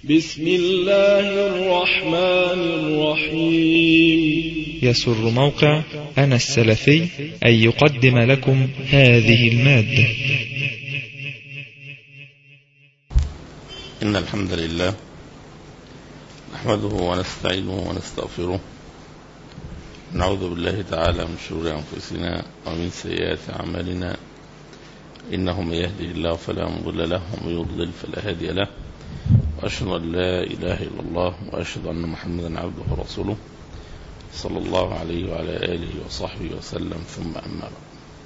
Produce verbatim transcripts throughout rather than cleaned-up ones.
بسم الله الرحمن الرحيم. يسر موقع أنا السلفي أن يقدم لكم هذه المادة. إن الحمد لله نحمده ونستعينه ونستغفره، نعوذ بالله تعالى من شرور أنفسنا ومن سيئات أعمالنا، إنه من يهده الله فلا مضل له ومن يضلل فلا هادي له، وأشهد أن لا إله إلا الله وأشهد أن محمدا عبده ورسوله صلى الله عليه وعلى آله وصحبه وسلم، ثم أما بعد.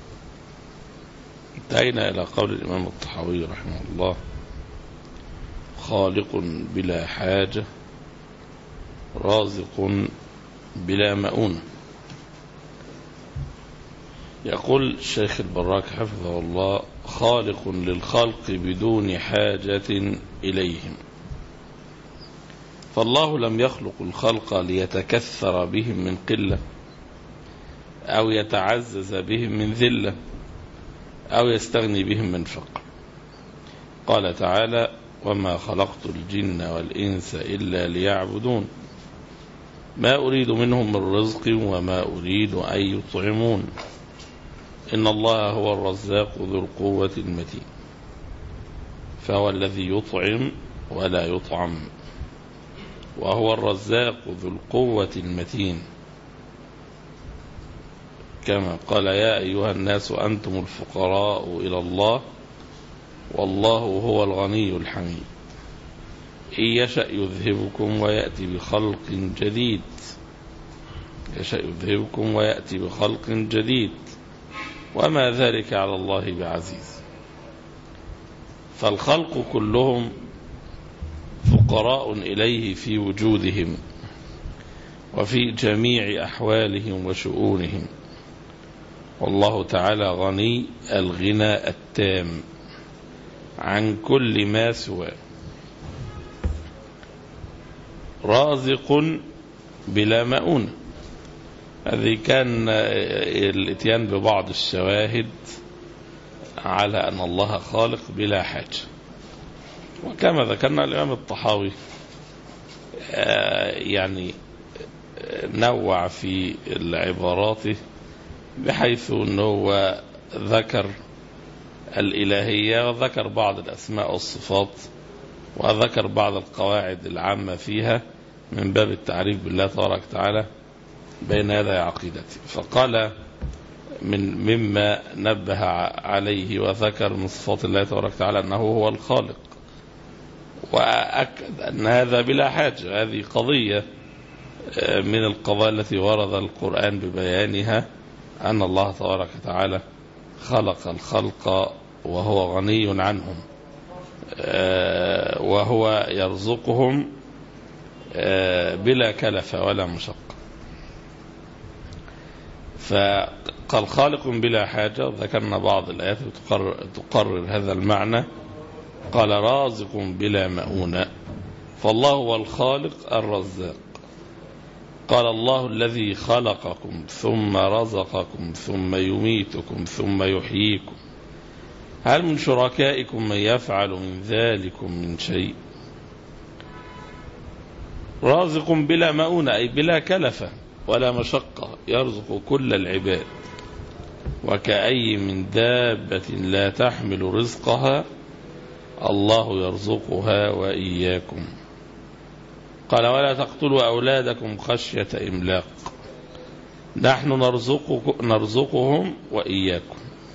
انتهينا إلى قول الإمام الطحاوي رحمه الله: خالق بلا حاجة، رازق بلا مؤونة. يقول الشيخ البراك حفظه الله: خالق للخلق بدون حاجة إليهم، فالله لم يخلق الخلق ليتكثر بهم من قلة أو يتعزز بهم من ذلة أو يستغني بهم من فقر. قال تعالى: وما خلقت الجن والإنس إلا ليعبدون ما أريد منهم من رزق وما أريد أن يطعمون إن الله هو الرزاق ذو القوة المتين. فهو الذي يطعم ولا يطعم، وهو الرزاق ذو القوة المتين، كما قال: يا أيها الناس أنتم الفقراء إلى الله والله هو الغني الحميد. إن يشأ يذهبكم ويأتي بخلق جديد يشأ يذهبكم ويأتي بخلق جديد وما ذلك على الله بعزيز. فالخلق كلهم فقراء إليه في وجودهم وفي جميع أحوالهم وشؤونهم، والله تعالى غني الغنى التام عن كل ما سواه. رازق بلا مؤونة، هذه كان الاتيان ببعض الشواهد على أن الله خالق بلا حاجة. وكما ذكرنا الإمام الطحاوي يعني نوع في عباراته، بحيث أنه ذكر الإلهية وذكر بعض الأسماء والصفات وذكر بعض القواعد العامة فيها من باب التعريف بالله تبارك وتعالى بين يدي عقيدته. فقال من مما نبه عليه وذكر من صفات الله تبارك وتعالى أنه هو الخالق، وأكد أن هذا بلا حاجة. هذه قضية من القضايا التي ورد القرآن ببيانها، أن الله تبارك وتعالى خلق الخلق وهو غني عنهم، وهو يرزقهم بلا كلفة ولا مشقة. فقال خالق بلا حاجة، ذكرنا بعض الآيات تقرر, تقرر هذا المعنى. قال رازق بلا مؤونة، فالله هو الخالق الرزاق. قال الله الذي خلقكم ثم رزقكم ثم يميتكم ثم يحييكم هل من شركائكم من يفعل من ذلكم من شيء. رازق بلا مؤونة أي بلا كلفة ولا مشقة، يرزق كل العباد. وكأي من دابة لا تحمل رزقها الله يرزقها وإياكم. قال ولا تقتلوا أولادكم خشية إملاق نحن نرزق نرزقهم وإياكم.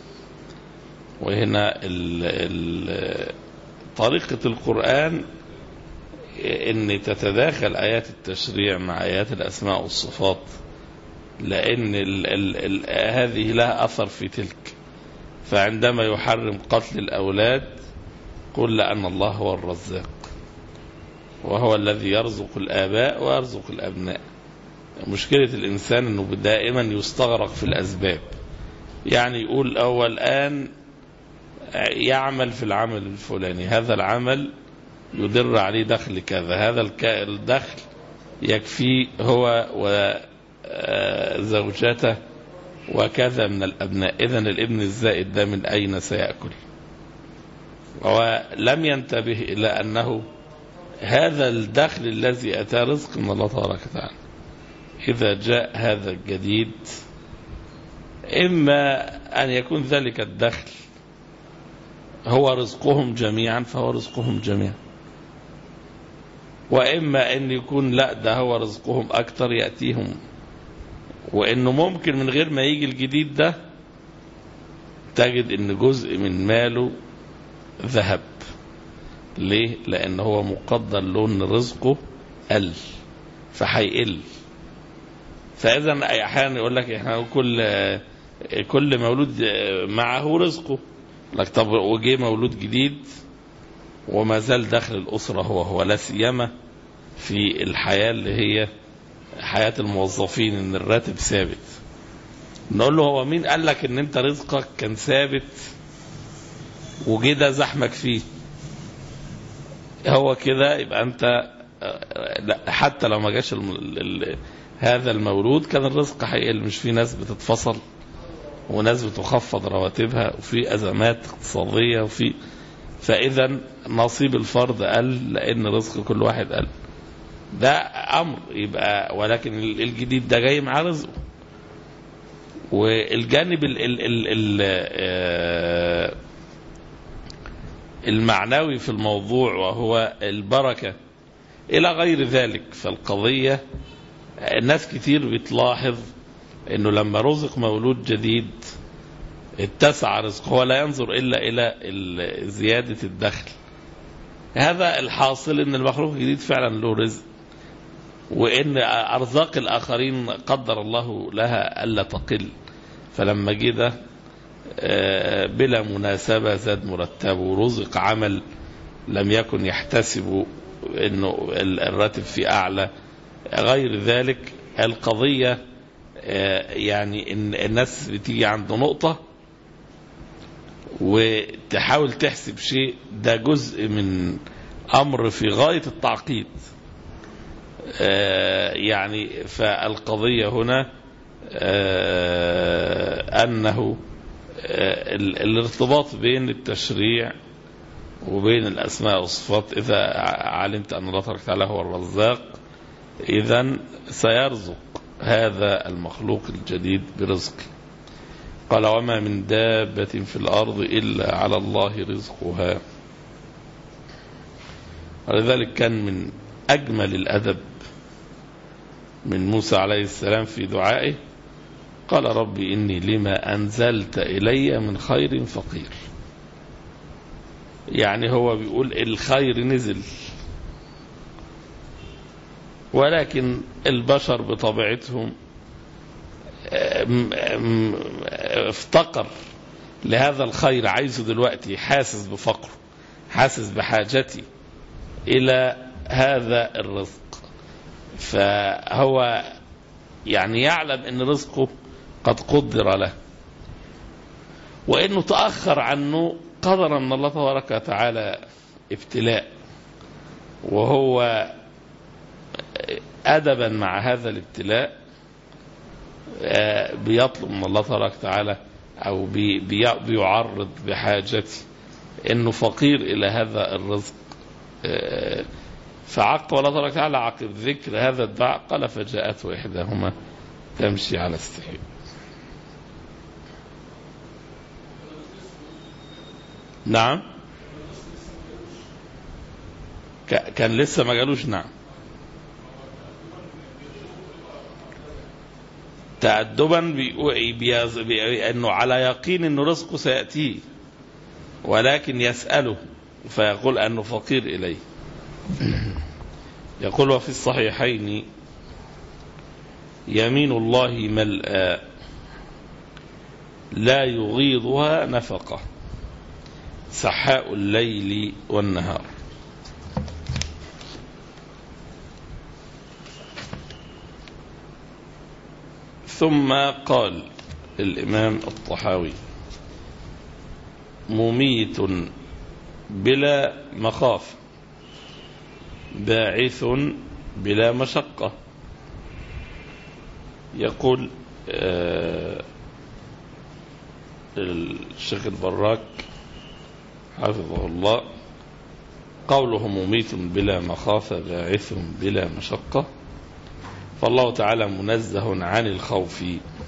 وهنا ال ال طريقة القرآن ان تتداخل آيات التشريع مع آيات الأسماء والصفات، لأن ال ال ال هذه لها أثر في تلك. فعندما يحرم قتل الأولاد قل أن الله هو الرزاق، وهو الذي يرزق الآباء ويرزق الأبناء. مشكلة الإنسان أنه دائما يستغرق في الأسباب، يعني يقول أول الآن يعمل في العمل الفلاني، هذا العمل يدر عليه دخل كذا، هذا الدخل يكفي هو وزوجته وكذا من الأبناء، إذن الابن الزائد ده من أين سيأكل؟ ولم ينتبه إلى أنه هذا الدخل الذي أتى رزق من الله تبارك وتعالى. إذا جاء هذا الجديد إما أن يكون ذلك الدخل هو رزقهم جميعا فهو رزقهم جميعا، وإما أن يكون لا ده هو رزقهم أكتر يأتيهم، وإنه ممكن من غير ما يجي الجديد ده تجد إن جزء من ماله ذهب. ليه؟ لأن هو مقدر له إن رزقه قل فهيقل. فإذا أحيانا يقول لك إحنا كل كل مولود معه رزقه، لك طب وجي مولود جديد وما زال دخل الأسرة هو هو، لا سيما في الحياة اللي هي حياة الموظفين إن الراتب ثابت. نقول له هو مين قال لك إن أنت رزقك كان ثابت وجي ده زحمك فيه؟ هو كده يبقى أنت حتى لو ما جاش ال ال هذا المولود كان الرزق هيقل. مش في ناس بتتفصل وناس بتخفض رواتبها وفي أزمات اقتصادية وفي، فإذا نصيب الفرد قل لأن رزق كل واحد قل. ده أمر يبقى، ولكن الجديد ده جاي مع رزقه. والجانب ال ال ال ال المعنوي في الموضوع وهو البركة إلى غير ذلك. فالقضية الناس كتير بتلاحظ انه لما رزق مولود جديد اتسع رزقه ولا ينظر الا الى زيادة الدخل. هذا الحاصل ان المخلوق الجديد فعلا له رزق، وان ارزاق الاخرين قدر الله لها الا تقل. فلما جه ده بلا مناسبة زاد مرتبه ورزق عمل لم يكن يحتسب انه الراتب فيه اعلى. غير ذلك القضية يعني إن الناس بتيجي عند نقطة وتحاول تحسب شيء، ده جزء من أمر في غاية التعقيد. يعني فالقضية هنا أنه الارتباط بين التشريع وبين الأسماء والصفات. إذا علمت أن الله تبارك وتعالى هو الرزاق إذن سيرزق هذا المخلوق الجديد برزقه. قال وما من دابة في الأرض إلا على الله رزقها. ولذلك كان من أجمل الأدب من موسى عليه السلام في دعائه قال ربي إني لما أنزلت إلي من خير فقير. يعني هو بيقول الخير نزل، ولكن البشر بطبيعتهم افتقر لهذا الخير، عايزه دلوقتي، حاسس بفقره، حاسس بحاجتي إلى هذا الرزق. فهو يعني يعلم أن رزقه قد قدر له، وأنه تأخر عنه قدرا من الله تبارك وتعالى ابتلاء، وهو أدبا مع هذا الابتلاء بيطلب من الله تبارك وتعالى أو بيعرض بحاجتي أنه فقير إلى هذا الرزق. فعقب الله تبارك وتعالى عقب ذكر هذا الدعاء قال فجاءته إحداهما تمشي على استحياء. نعم كان لسه ما قالوش. نعم تأدبا بأنه على يقين أنه رزقه سيأتيه، ولكن يسأله فيقول أنه فقير إليه. يقول وفي الصحيحين يمين الله ملأى لا يغيضها نفقة سحاء الليل والنهار. ثم قال الإمام الطحاوي مميت بلا مخاف باعث بلا مشقة. يقول آه الشيخ البراك حفظه الله قوله مميت بلا مخافة باعث بلا مشقة، فالله تعالى منزه عن الخوف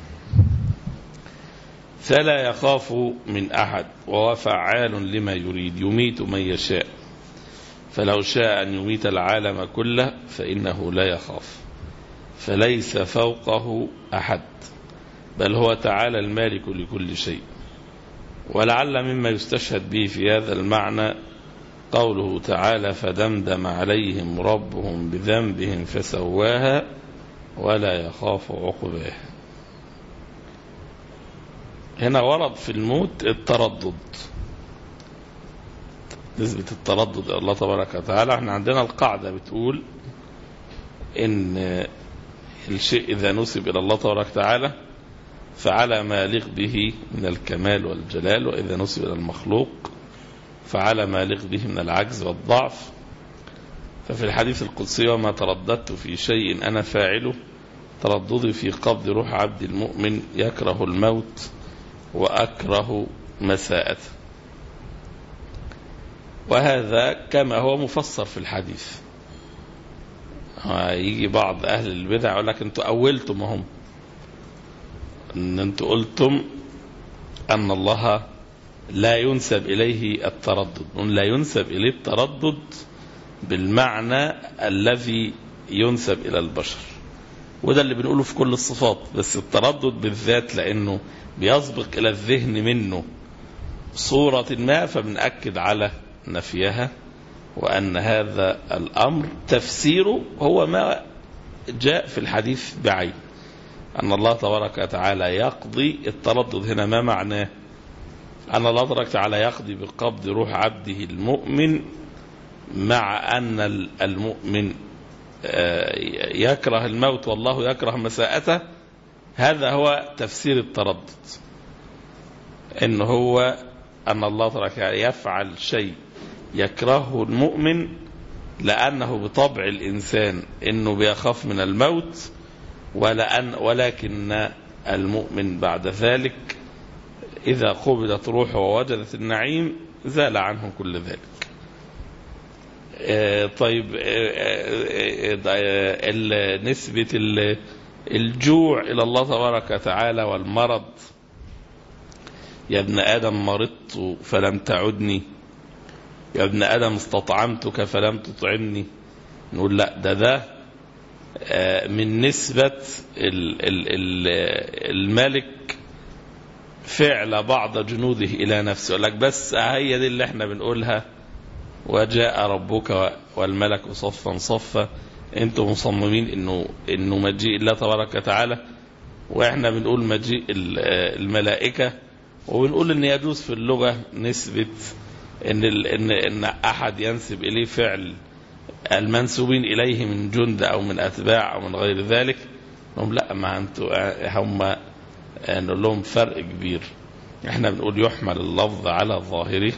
فلا يخاف من أحد، وهو فعال لما يريد يميت من يشاء، فلو شاء أن يميت العالم كله فإنه لا يخاف، فليس فوقه أحد، بل هو تعالى المالك لكل شيء. ولعل مما يستشهد به في هذا المعنى قوله تعالى فدمدم عليهم ربهم بذنبهم فسواها ولا يخاف عقباها. هنا ورد في الموت التردد، نسبة التردد الله تبارك وتعالى. احنا عندنا القاعدة بتقول ان الشيء إذا نسب إلى الله تبارك وتعالى فعلى ما يليق به من الكمال والجلال، وإذا نسب إلى المخلوق فعلى ما يليق به من العجز والضعف. ففي الحديث القدسي وما ترددت في شيء أنا فاعله ترددي في قبض روح عبد المؤمن يكره الموت وأكره مساءته. وهذا كما هو مفسر في الحديث. يجي بعض أهل البدع يقول لك أنتوا أولتم هم أن أنتوا قلتم أن الله لا ينسب إليه التردد، لا ينسب إليه التردد بالمعنى الذي ينسب إلى البشر، وده اللي بنقوله في كل الصفات، بس التردد بالذات لأنه بيسبق إلى الذهن منه صورة ما فبنأكد على نفيها، وأن هذا الأمر تفسيره هو ما جاء في الحديث بعين، أن الله تبارك وتعالى يقضي. التردد هنا ما معناه؟ أن الله تبارك وتعالى يقضي بقبض روح عبده المؤمن، مع أن المؤمن يكره الموت والله يكره مساءته. هذا هو تفسير التردد، إن هو أن الله تبارك وتعالى يفعل شيء يكرهه المؤمن لأنه بطبع الإنسان إنه بيخاف من الموت، ولأن ولكن المؤمن بعد ذلك إذا قبضت روحه ووجدت النعيم زال عنه كل ذلك. طيب نسبة الجوع إلى الله تبارك وتعالى والمرض، يا ابن آدم مرضت فلم تعدني، يا ابن آدم استطعمتك فلم تطعمني، نقول لا، ده ده من نسبة الملك فعل بعض جنوده إلى نفسه. يقول لك بس هي دي اللي احنا بنقولها وجاء ربك والملك صفا صفا، انتم مصممين انه انه مجيء الله تبارك وتعالى، واحنا بنقول مجيء الملائكة، وبنقول ان يجوز في اللغة نسبة ان ان ان احد ينسب اليه فعل المنسوبين اليه من جند او من اتباع او من غير ذلك. هم لا، ما انتوا هم نقول لهم فرق كبير. احنا بنقول يحمل اللفظ على ظاهره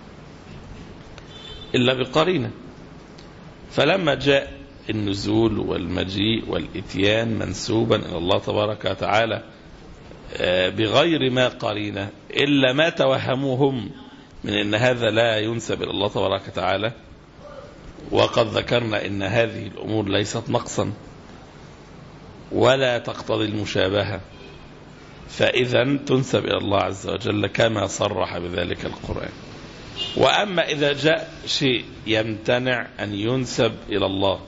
إلا بقرينة. فلما جاء النزول والمجيء والإتيان منسوبا إلى الله تبارك وتعالى بغير ما قرينة إلا ما توهموهم من أن هذا لا ينسب إلى الله تبارك وتعالى، وقد ذكرنا أن هذه الأمور ليست نقصا ولا تقتضي المشابهة، فإذا تنسب إلى الله عز وجل كما صرح بذلك القرآن. وأما إذا جاء شيء يمتنع أن ينسب إلى الله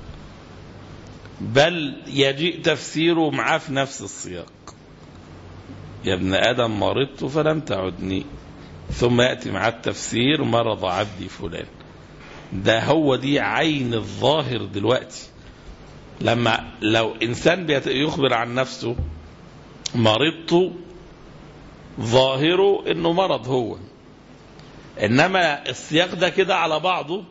بل يجيء تفسيره معاه في نفس السياق، يا ابن آدم مرضت فلم تعدني، ثم يأتي مع التفسير مرض عبدي فلان، ده هو دي عين الظاهر دلوقتي. لما لو إنسان يخبر عن نفسه مرضت، ظاهره إنه مرض هو، إنما السياق ده كده على بعضه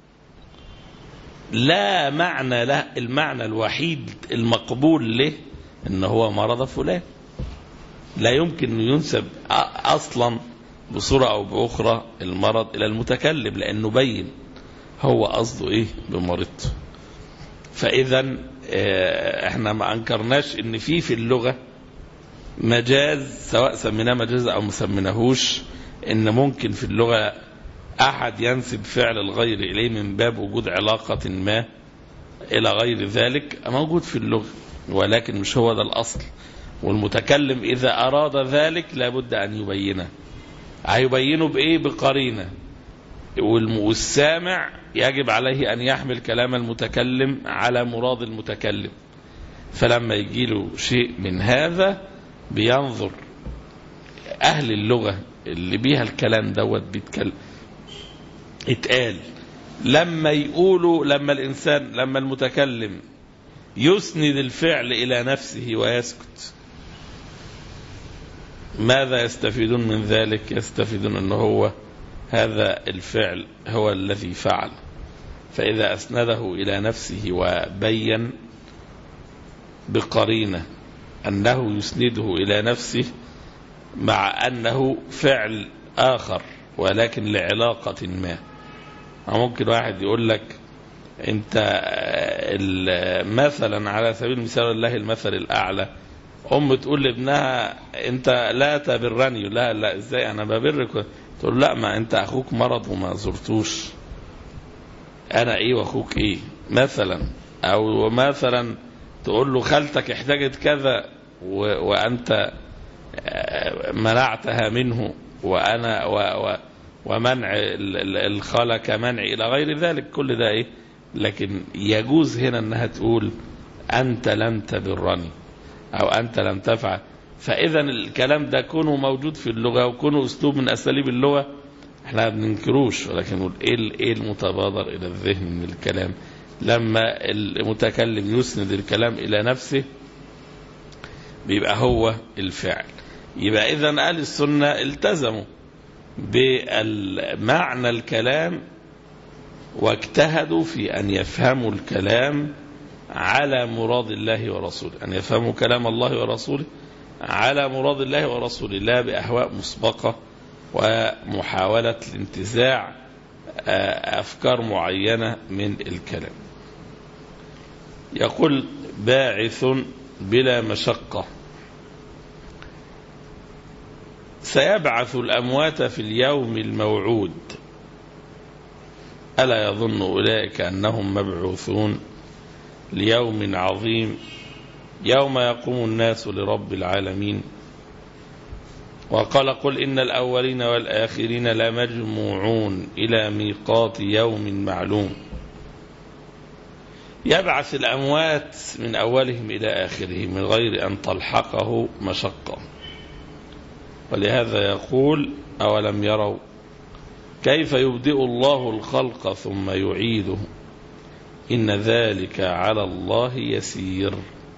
لا معنى له. المعنى الوحيد المقبول له إن هو مرض فلان، لا يمكن أن ينسب أصلا بصورة أو بأخرى المرض إلى المتكلم، لأنه بين هو قصده إيه بمرضته. فإذا احنا ما أنكرناش إن في في اللغة مجاز، سواء سميناه مجاز أو ما سميناهوش، إن ممكن في اللغة أحد ينسب فعل الغير إليه من باب وجود علاقة ما إلى غير ذلك موجود في اللغة، ولكن مش هو ده الأصل. والمتكلم إذا أراد ذلك لابد أن يبينه. هيبينه بإيه؟ بقرينة. والسامع يجب عليه أن يحمل كلام المتكلم على مراد المتكلم. فلما يجيله شيء من هذا بينظر أهل اللغة اللي بيها الكلام دوت بيتكلم اتقال، لما يقولوا لما الإنسان لما المتكلم يسند الفعل إلى نفسه ويسكت، ماذا يستفيدون من ذلك؟ يستفيدون أنه هو هذا الفعل هو الذي فعل. فإذا أسنده إلى نفسه وبين بقرينة أنه يسنده إلى نفسه مع أنه فعل آخر ولكن لعلاقة ما. ممكن واحد يقول لك أنت مثلا على سبيل المثال الله المثل الأعلى، أم تقول لابنها أنت لا تبرني، لا لا إزاي أنا ببرك؟ تقول لا ما أنت أخوك مرض وما زرتوش، أنا إيه وأخوك إيه مثلا. أو مثلا تقول له خالتك احتاجت كذا وأنت منعتها منه، وأنا و و ومنع الخالة كمنع إلى غير ذلك، كل ده إيه. لكن يجوز هنا أنها تقول أنت لم تبرني أو أنت لم تفعل. فإذا الكلام ده كونه موجود في اللغة وكونه أسلوب من أساليب اللغة احنا ما بننكروش، ولكن نقول إيه المتبادر إلى الذهن من الكلام. لما المتكلم يسند الكلام إلى نفسه بيبقى هو الفعل. يبقى إذا أهل السنة التزموا بمعنى الكلام واجتهدوا في أن يفهموا الكلام على مراد الله ورسوله، أن يفهموا كلام الله ورسوله على مراد الله ورسوله، لا بأهواء مسبقة ومحاولة الانتزاع أفكار معينة من الكلام. يقول باعث بلا مشقة، سيبعث الأموات في اليوم الموعود، ألا يظن أولئك أنهم مبعوثون ليوم عظيم يوم يقوم الناس لرب العالمين. وقال قل إن الأولين والآخرين لمجموعون إلى ميقات يوم معلوم. يبعث الأموات من أولهم إلى آخرهم من غير أن تلحقه مشقة. ولهذا يقول أولم يروا كيف يبدئ الله الخلق ثم يعيده إن ذلك على الله يسير.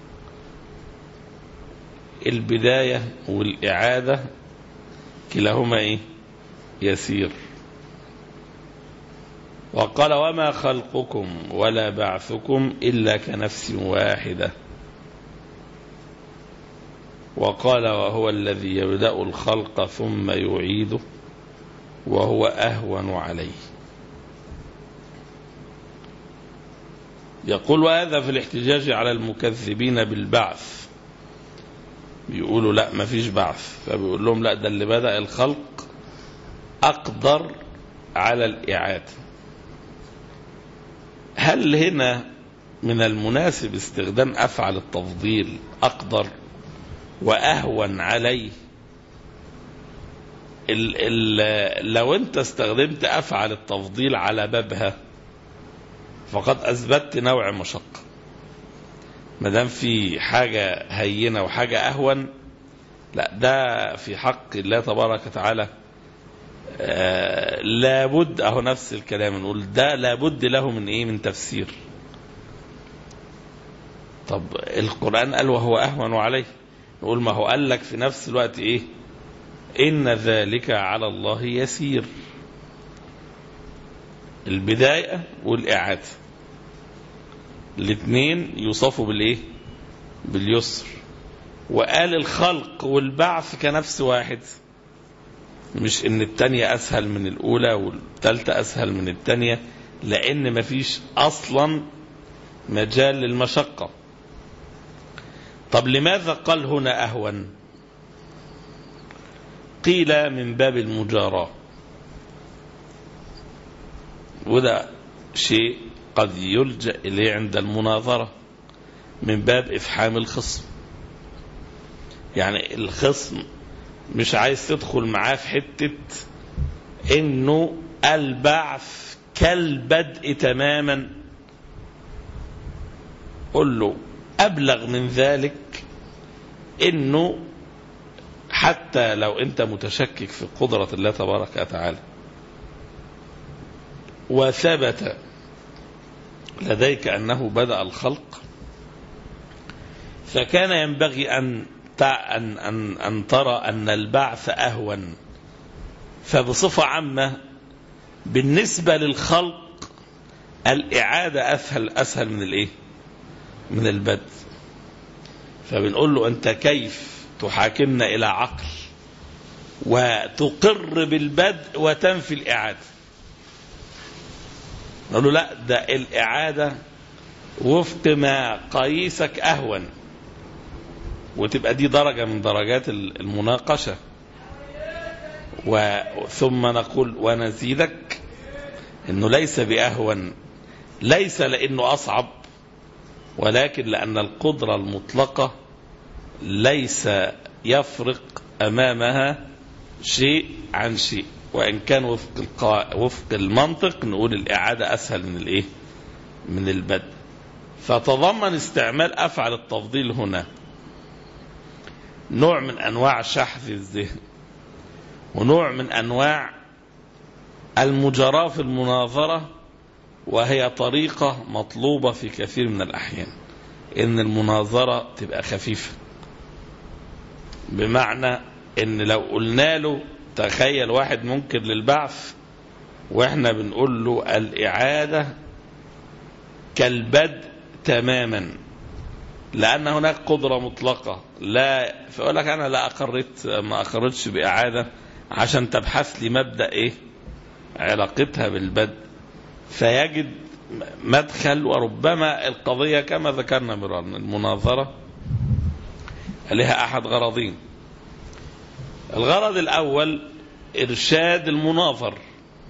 البداية والإعادة كلاهما إيه؟ يسير. وقال وما خلقكم ولا بعثكم إلا كنفس واحدة. وقال وهو الذي يبدأ الخلق ثم يعيده وهو أهون عليه. يقول وهذا في الاحتجاج على المكذبين بالبعث، بيقولوا لا ما فيش بعث، فبيقول لهم لا ده اللي بدأ الخلق أقدر على الإعادة. هل هنا من المناسب استخدام أفعل التفضيل أقدر وأهون عليه؟ ال ال لو أنت استخدمت أفعل التفضيل على بابها فقد أثبتت نوع مشقة. ما دام في حاجة هينة وحاجة أهون، لا ده في حق الله تبارك وتعالى آه لابد، أهو نفس الكلام نقول ده لابد له من إيه؟ من تفسير. طب القرآن قال وهو أهون عليه، نقول ما هو قال لك في نفس الوقت إيه؟ إن ذلك على الله يسير. البداية والإعادة الاثنين يوصفوا بالإيه؟ باليسر. وقال الخلق والبعث كنفس واحد، مش إن التانية أسهل من الأولى والتالتة أسهل من التانية، لأن مفيش أصلا مجال للمشقة. طب لماذا قال هنا أهون؟ قيل من باب المجاراة، وده شيء قد يلجأ إليه عند المناظرة من باب إفحام الخصم. يعني الخصم مش عايز تدخل معاه في حتة إنه البعث كالبدء تماما، قل له أبلغ من ذلك إنه حتى لو أنت متشكك في قدرة الله تبارك وتعالى وثبت لديك أنه بدأ الخلق، فكان ينبغي أن أن أن أن ترى أن البعث أهون. فبصفة عامة بالنسبة للخلق الإعادة أسهل أسهل من الإيه؟ من البدء. فبنقول له أنت كيف تحاكمنا إلى عقل وتقر بالبدء وتنفي الإعادة؟ نقول له لا، ده الإعادة وفق ما قيسك أهون، وتبقى دي درجة من درجات المناقشة. ثم نقول ونزيدك إنه ليس بأهون، ليس لأنه أصعب، ولكن لأن القدرة المطلقة ليس يفرق أمامها شيء عن شيء، وإن كان وفق القا... وفق المنطق نقول الإعادة أسهل من الإيه؟ من البدء. فتضمن استعمال أفعل التفضيل هنا نوع من أنواع شحذ الذهن، ونوع من أنواع المجاراة في المناظرة، وهي طريقة مطلوبة في كثير من الأحيان، إن المناظرة تبقى خفيفة. بمعنى إن لو قلنا له تخيل واحد منكر للبعث وإحنا بنقول له الإعادة كالبدء تماما، لأن هناك قدرة مطلقة، لا فأقول لك أنا لا أقرت ما أقرتش بإعادة عشان تبحث لي مبدأ إيه علاقتها بالبدء، فيجد مدخل. وربما القضية كما ذكرنا مرارا المناظرة لها أحد غرضين. الغرض الأول إرشاد المناظر،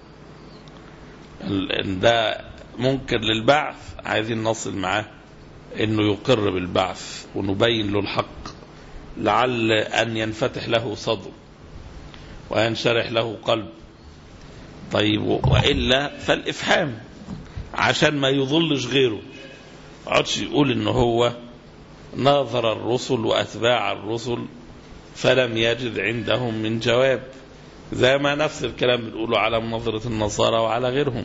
ده منكر للبعث عايزين نصل معاه إنه يقر بالبعث ونبين له الحق لعل أن ينفتح له صدر وينشرح له قلب. طيب وإلا فالإفحام عشان ما يضلش غيره، عدش يقول إنه هو ناظر الرسل وأتباع الرسل فلم يجد عندهم من جواب، زي ما نفس الكلام بنقوله على مناظرة النصارى وعلى غيرهم.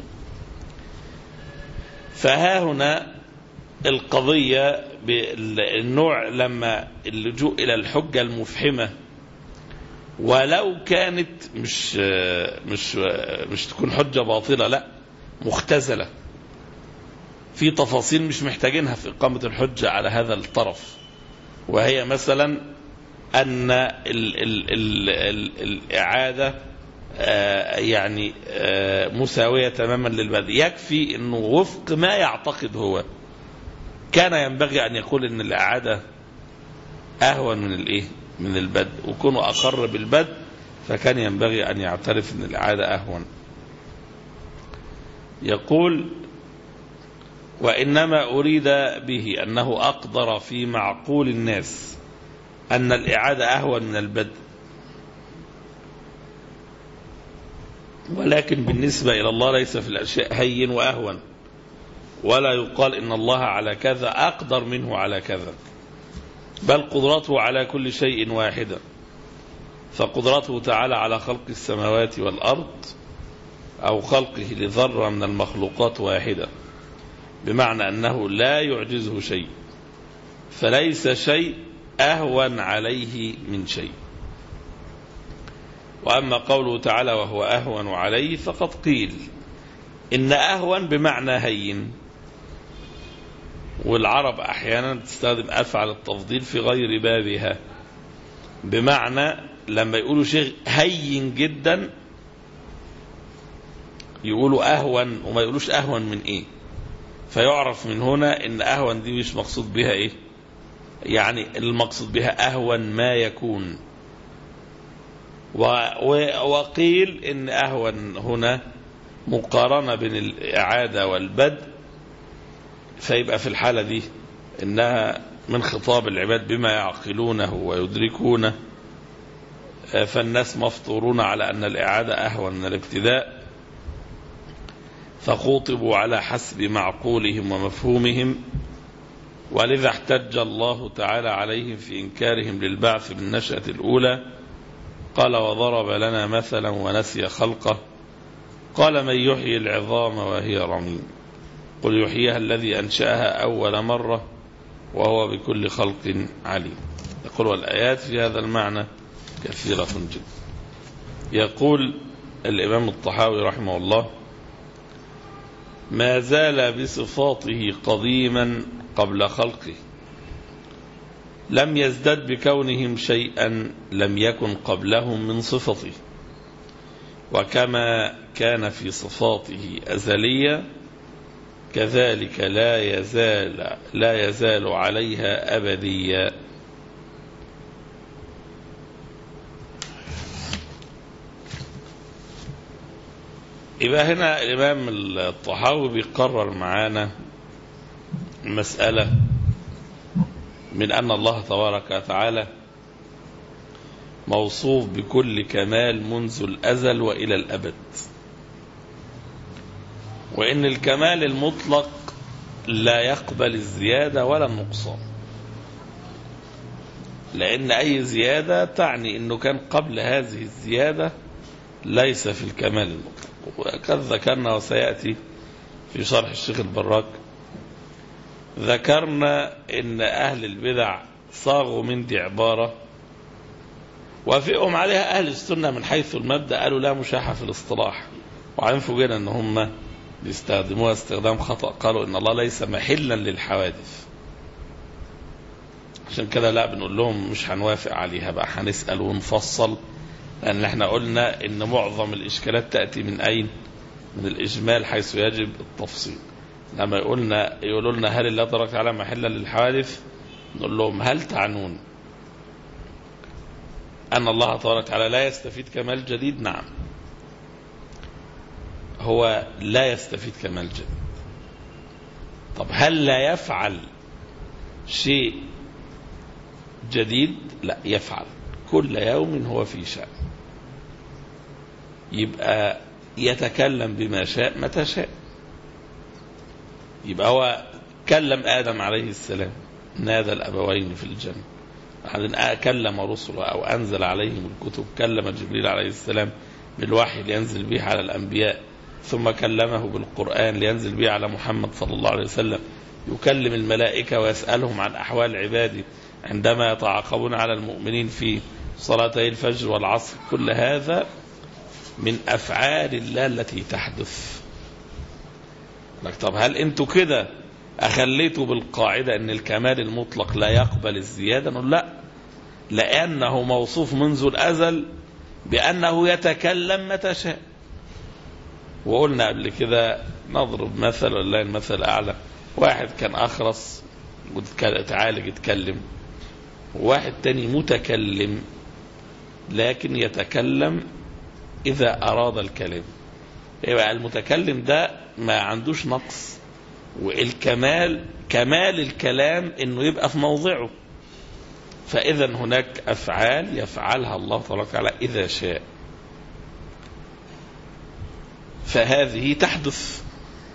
فها هنا القضية بالنوع لما اللجوء إلى الحجة المفحمة، ولو كانت مش مش مش تكون حجة باطلة، لا مختزلة في تفاصيل مش محتاجينها في إقامة الحجة على هذا الطرف، وهي مثلا أن ال ال ال ال الإعادة آه يعني آه مساوية تماما للبدء، يكفي أنه وفق ما يعتقد هو. كان ينبغي أن يقول أن الإعادة أهون من الإيه؟ من البدء، وكونه أقر بالبدء فكان ينبغي أن يعترف أن الإعادة أهون. يقول وإنما أريد به أنه أقدر في معقول الناس أن الإعادة أهون من البدء، ولكن بالنسبة إلى الله ليس في الأشياء هين وأهون، ولا يقال إن الله على كذا أقدر منه على كذا، بل قدرته على كل شيء واحدة. فقدرته تعالى على خلق السماوات والأرض أو خلقه لذرة من المخلوقات واحدة، بمعنى أنه لا يعجزه شيء، فليس شيء أهون عليه من شيء. وأما قوله تعالى وهو أهون عليه فقد قيل إن أهون بمعنى هين، والعرب أحيانا تستخدم أفعل التفضيل في غير بابها، بمعنى لما يقولوا شيء هين جدا يقولوا أهون وما يقولوش أهون من إيه، فيعرف من هنا إن أهون دي مش مقصود بها إيه، يعني المقصود بها أهون ما يكون. وقيل إن أهون هنا مقارنة بين الإعادة والبدء، فيبقى في الحالة دي إنها من خطاب العباد بما يعقلونه ويدركونه، فالناس مفطورون على أن الإعادة أهون من الابتداء، فخوطبوا على حسب معقولهم ومفهومهم، ولذا احتج الله تعالى عليهم في إنكارهم للبعث بالنشأة الأولى. قال وضرب لنا مثلا ونسي خلقه، قال من يحيي العظام وهي رميم، قل يحييها الذي أنشأها أول مرة وهو بكل خلق عليم. يقول والآيات في هذا المعنى كثيرة جدا. يقول الإمام الطحاوي رحمه الله ما زال بصفاته قديما قبل خلقه، لم يزدد بكونهم شيئا لم يكن قبلهم من صفته، وكما كان في صفاته أزلية كذلك لا يزال لا يزال عليها أبديا. يبقى هنا الإمام الطحاوي بيقرر معانا المسألة من أن الله تبارك وتعالى موصوف بكل كمال منذ الأزل وإلى الأبد، وإن الكمال المطلق لا يقبل الزيادة ولا النقصان، لأن أي زيادة تعني أنه كان قبل هذه الزيادة ليس في الكمال المطلق. وقد ذكرنا وسيأتي في شرح الشيخ البراك، ذكرنا أن أهل البدع صاغوا من دي عبارة وافقهم عليها أهل السنة من حيث المبدأ، قالوا لا مشاحة في الاصطلاح، وعين فوجئنا أن هم بيستخدموها استخدام خطأ، قالوا إن الله ليس محلا للحوادث. عشان كده لا بنقول لهم مش هنوافق عليها، بقى هنسأل ونفصل، لأن احنا قلنا إن معظم الإشكالات تأتي من أين؟ من الإجمال حيث يجب التفصيل. لما يقولنا يقولوا لنا هل الله تبارك وتعالى محلا للحوادث، نقول لهم هل تعنون أن الله تبارك وتعالى لا يستفيد كمال جديد؟ نعم، هو لا يستفيد كمال جديد. طب هل لا يفعل شيء جديد؟ لا، يفعل كل يوم هو في شأن. يبقى يتكلم بما شاء متى شاء. يبقى هو كلم آدم عليه السلام، نادى الأبوين في الجنة، بعدين كلم رسله أو أنزل عليهم الكتب، كلم جبريل عليه السلام بالوحي لينزل به على الأنبياء، ثم كلمه بالقرآن لينزل به على محمد صلى الله عليه وسلم، يكلم الملائكة ويسألهم عن أحوال عباده عندما يتعاقبون على المؤمنين في صلاتي الفجر والعصر. كل هذا من أفعال الله التي تحدث. طب هل أنتوا كده أخليتوا بالقاعدة أن الكمال المطلق لا يقبل الزيادة؟ نقول لا، لأنه موصوف منذ الأزل بأنه يتكلم متى شاء. وقلنا قبل كده نضرب مثل والله المثل الأعلى، واحد كان أخرس وتعالج يتكلم، وواحد تاني متكلم لكن يتكلم إذا أراد الكلام. يبقى المتكلم ده ما عندوش نقص، والكمال كمال الكلام إنه يبقى في موضعه. فإذا هناك أفعال يفعلها الله تبارك وتعالى إذا شاء، فهذه تحدث،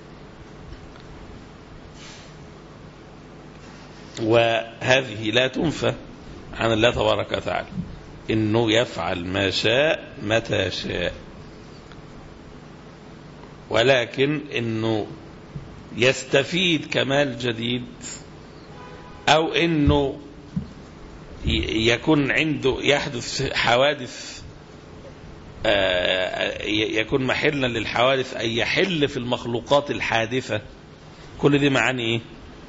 وهذه لا تنفى عن الله تبارك وتعالى، إنه يفعل ما شاء متى شاء، ولكن إنه يستفيد كمال جديد أو إنه يكون عنده يحدث حوادث، يكون محلا للحوادث، أي يحل في المخلوقات الحادثة، كل دي معاني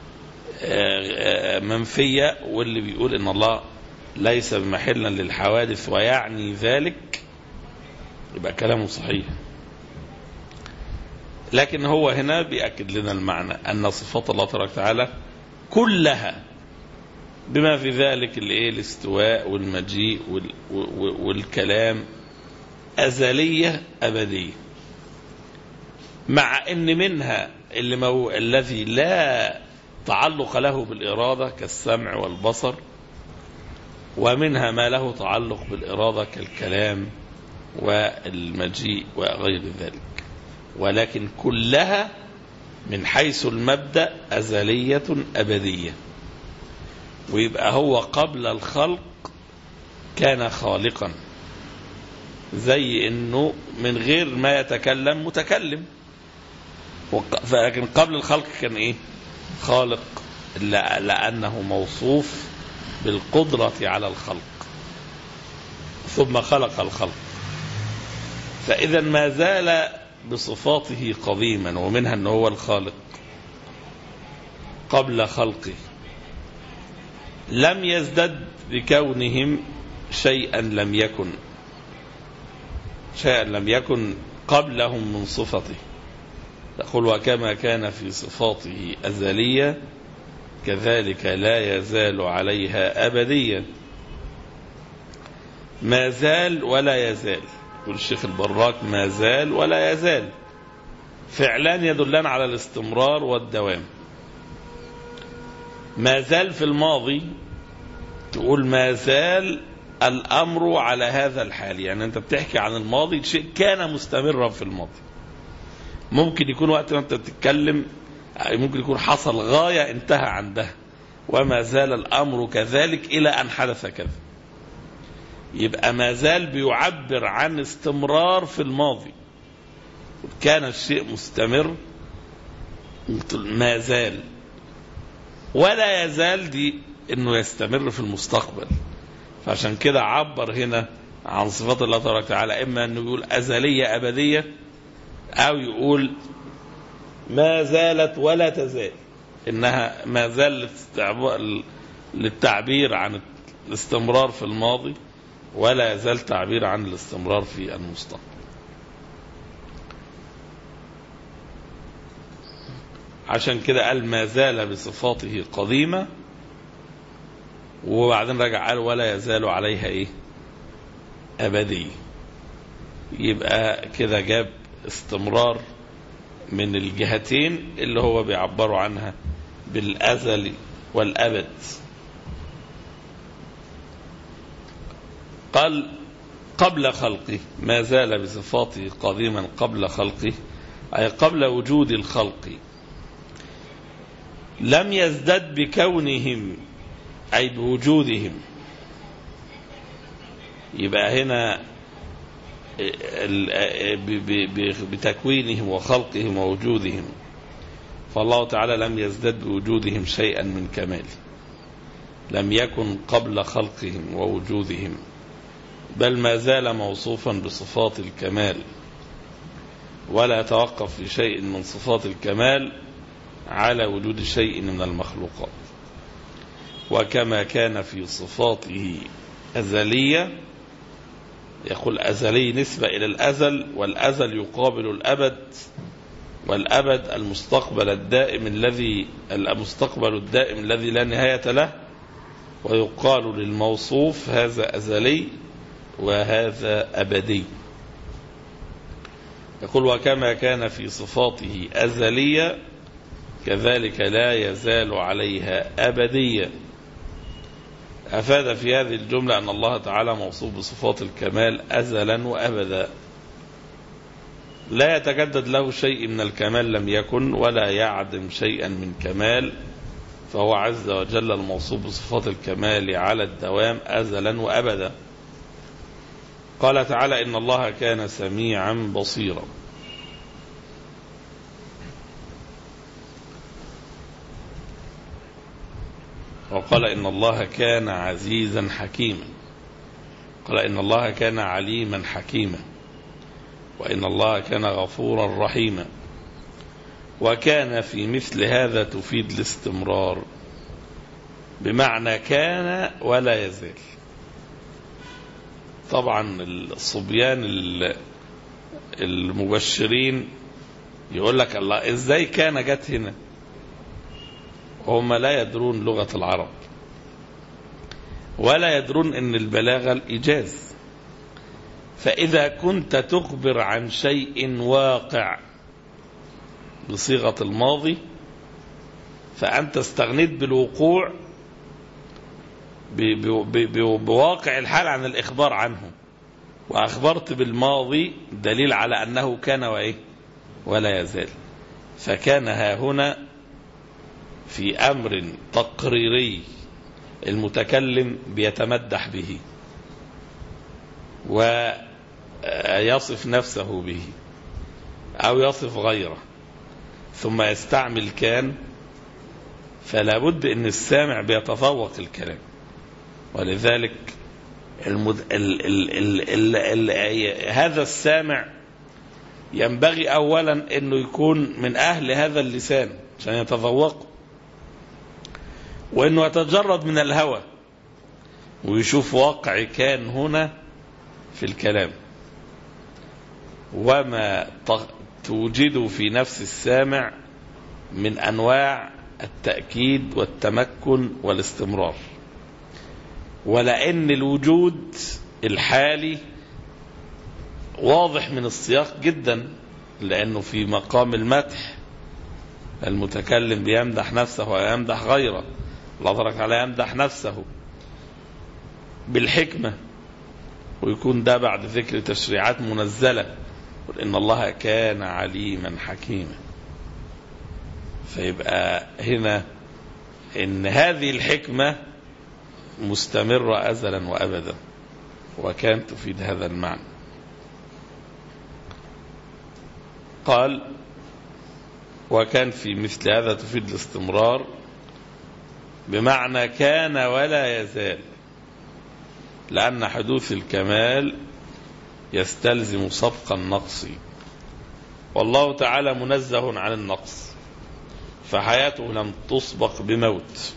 منفية. واللي بيقول إن الله ليس بمحلا للحوادث ويعني ذلك يبقى كلامه صحيح. لكن هو هنا بيأكد لنا المعنى أن صفات الله تبارك وتعالى كلها بما في ذلك الاستواء والمجيء والكلام أزلية أبدية، مع ان منها اللي مو... الذي لا تعلق له بالإرادة كالسمع والبصر، ومنها ما له تعلق بالإرادة كالكلام والمجيء وغير ذلك، ولكن كلها من حيث المبدأ أزلية أبدية. ويبقى هو قبل الخلق كان خالقا، زي انه من غير ما يتكلم متكلم، لكن قبل الخلق كان ايه؟ خالق، لأنه موصوف بالقدرة على الخلق ثم خلق الخلق. فإذا ما زال بصفاته قديما، ومنها أنه هو الخالق قبل خلقه، لم يزدد بكونهم شيئا لم يكن شيئا لم يكن قبلهم من صفته. تقول وكما كان في صفاته أزلية كذلك لا يزال عليها أبديا. ما زال ولا يزال، يقول الشيخ البراك ما زال ولا يزال، فعلان يدلان على الاستمرار والدوام. ما زال في الماضي تقول ما زال الأمر على هذا الحال، يعني أنت بتحكي عن الماضي شيء كان مستمرا في الماضي. ممكن يكون وقت ما أنت بتتكلم ممكن يكون حصل غاية انتهى عندها، وما زال الأمر كذلك إلى أن حدث كذا. يبقى ما زال بيعبر عن استمرار في الماضي، كان الشيء مستمر ما زال، ولا يزال دي انه يستمر في المستقبل. فعشان كده عبر هنا عن صفات الله تبارك وتعالى، اما انه يقول ازليه ابديه، او يقول ما زالت ولا تزال، انها ما زال للتعبير عن الاستمرار في الماضي، ولا يزال تعبير عن الاستمرار في المستقبل. عشان كده قال ما زال بصفاته قديمة، وبعدين رجع قال ولا يزال عليها ايه؟ أبدي. يبقى كده جاب استمرار من الجهتين اللي هو بيعبروا عنها بالأزل والأبد. قال قبل خلقه، ما زال بصفاته قديما قبل خلقه، أي قبل وجود الخلق. لم يزدد بكونهم أي بوجودهم. يبقى هنا بتكوينهم وخلقهم ووجودهم، فالله تعالى لم يزدد بوجودهم شيئا من كماله، لم يكن قبل خلقهم ووجودهم، بل ما زال موصوفا بصفات الكمال، ولا يتوقف في شيء من صفات الكمال على وجود شيء من المخلوقات. وكما كان في صفاته أزلية، يقول أزلي نسبة إلى الأزل، والأزل يقابل الأبد، والأبد المستقبل الدائم الذي المستقبل الدائم الذي لا نهاية له. ويقال للموصوف هذا أزلي وهذا أبدي. يقول وكما كان في صفاته أزلية كذلك لا يزال عليها أبدية. أفاد في هذه الجملة أن الله تعالى موصوف بصفات الكمال أزلا وأبدا، لا يتجدد له شيء من الكمال لم يكن، ولا يعدم شيئا من كمال، فهو عز وجل الموصوف بصفات الكمال على الدوام أزلا وأبدا. قال تعالى إن الله كان سميعا بصيرا. وقال إن الله كان عزيزا حكيما. قال إن الله كان عليما حكيما. وإن الله كان غفورا رحيما. وكان في مثل هذا تفيد الاستمرار، بمعنى كان ولا يزال. طبعا الصبيان المبشرين يقول لك الله ازاي كان جت هنا، وهم لا يدرون لغة العرب، ولا يدرون ان البلاغة الإيجاز. فإذا كنت تخبر عن شيء واقع بصيغة الماضي، فأنت استغنيت بالوقوع بواقع الحال عن الإخبار عنه، وأخبرت بالماضي دليل على أنه كان وإيه ولا يزال. فكان ها هنا في أمر تقريري المتكلم بيتمدح به ويصف نفسه به أو يصف غيره ثم يستعمل كان، فلا بد أن السامع بيتفوق الكلام. ولذلك المد... ال... ال... ال... ال... ال... هذا السامع ينبغي أولا أنه يكون من أهل هذا اللسان عشان يتذوقه، وأنه يتجرد من الهوى ويشوف واقع كان هنا في الكلام، وما توجد في نفس السامع من أنواع التأكيد والتمكن والاستمرار. ولأن الوجود الحالي واضح من السياق جدا، لأنه في مقام المدح، المتكلم بيمدح نفسه ويمدح غيره، الله تبارك وتعالى يمدح نفسه بالحكمة، ويكون ده بعد ذكر تشريعات منزلة، إن الله كان عليما حكيما. فيبقى هنا إن هذه الحكمة مستمرة أزلا وأبدا، وكان تفيد هذا المعنى. قال وكان في مثل هذا تفيد الاستمرار بمعنى كان ولا يزال، لأن حدوث الكمال يستلزم سبق النقص، والله تعالى منزه عن النقص، فحياته لم تسبق بموت،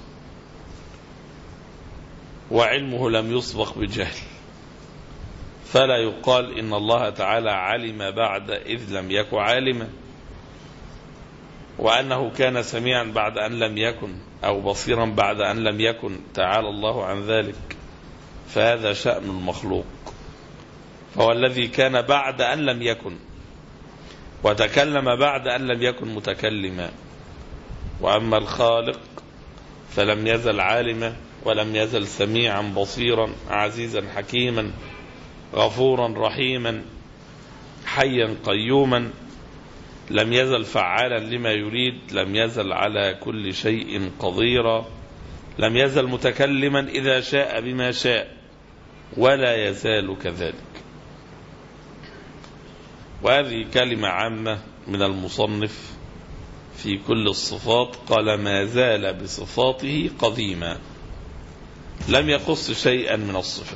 وعلمه لم يسبق بجهل، فلا يقال إن الله تعالى علم بعد إذ لم يكن عالما، وأنه كان سميعا بعد أن لم يكن، أو بصيرا بعد أن لم يكن، تعالى الله عن ذلك، فهذا شأن المخلوق. فهو الذي كان بعد أن لم يكن، وتكلم بعد أن لم يكن متكلما. وأما الخالق فلم يزل عالما، ولم يزل سميعا بصيرا عزيزا حكيما غفورا رحيما حيا قيوما، لم يزل فعالا لما يريد، لم يزل على كل شيء قديرا، لم يزل متكلما إذا شاء بما شاء، ولا يزال كذلك. وهذه كلمة عامة من المصنف في كل الصفات، قال ما زال بصفاته قديما، لم يخص شيئا من الصفات.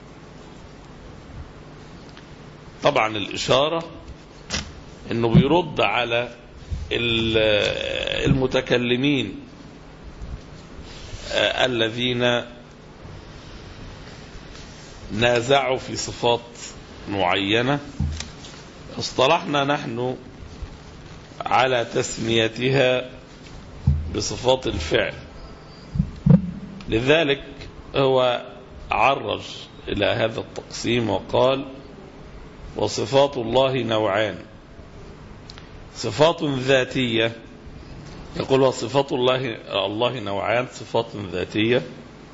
طبعا الإشارة انه بيرد على المتكلمين الذين نازعوا في صفات معينة، اصطلحنا نحن على تسميتها بصفات الفعل. لذلك هو عرج إلى هذا التقسيم وقال وصفات الله نوعان، صفات ذاتية، يقول وصفات الله الله نوعان، صفات ذاتية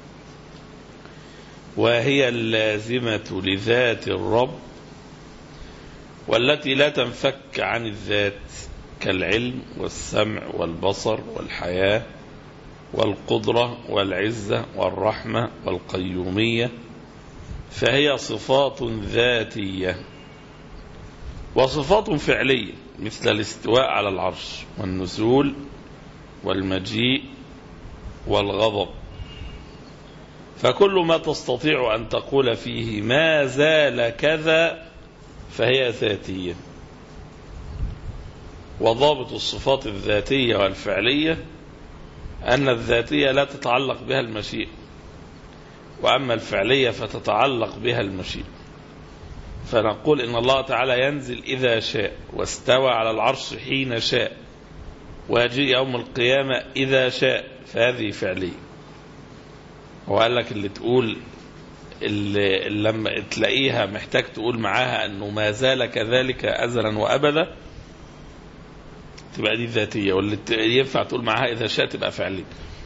وهي اللازمة لذات الرب، والتي لا تنفك عن الذات، كالعلم والسمع والبصر والحياة والقدرة والعزة والرحمة والقيومية، فهي صفات ذاتية. وصفات فعلية مثل الاستواء على العرش والنزول والمجيء والغضب، فكل ما تستطيع أن تقول فيه ما زال كذا فهي ذاتية. وضابط الصفات الذاتية والفعلية أن الذاتية لا تتعلق بها المشيئة، وأما الفعلية فتتعلق بها المشيئة. فنقول إن الله تعالى ينزل إذا شاء، واستوى على العرش حين شاء، ويجيء يوم القيامة إذا شاء، فهذه فعلية. وقال لك اللي تقول اللي لما تلاقيها محتاج تقول معاها أنه ما زال كذلك أزلا وأبدا، تبقى دي ذاتية، واللي ينفع تقول معها إذا شاء تبقى فعلية.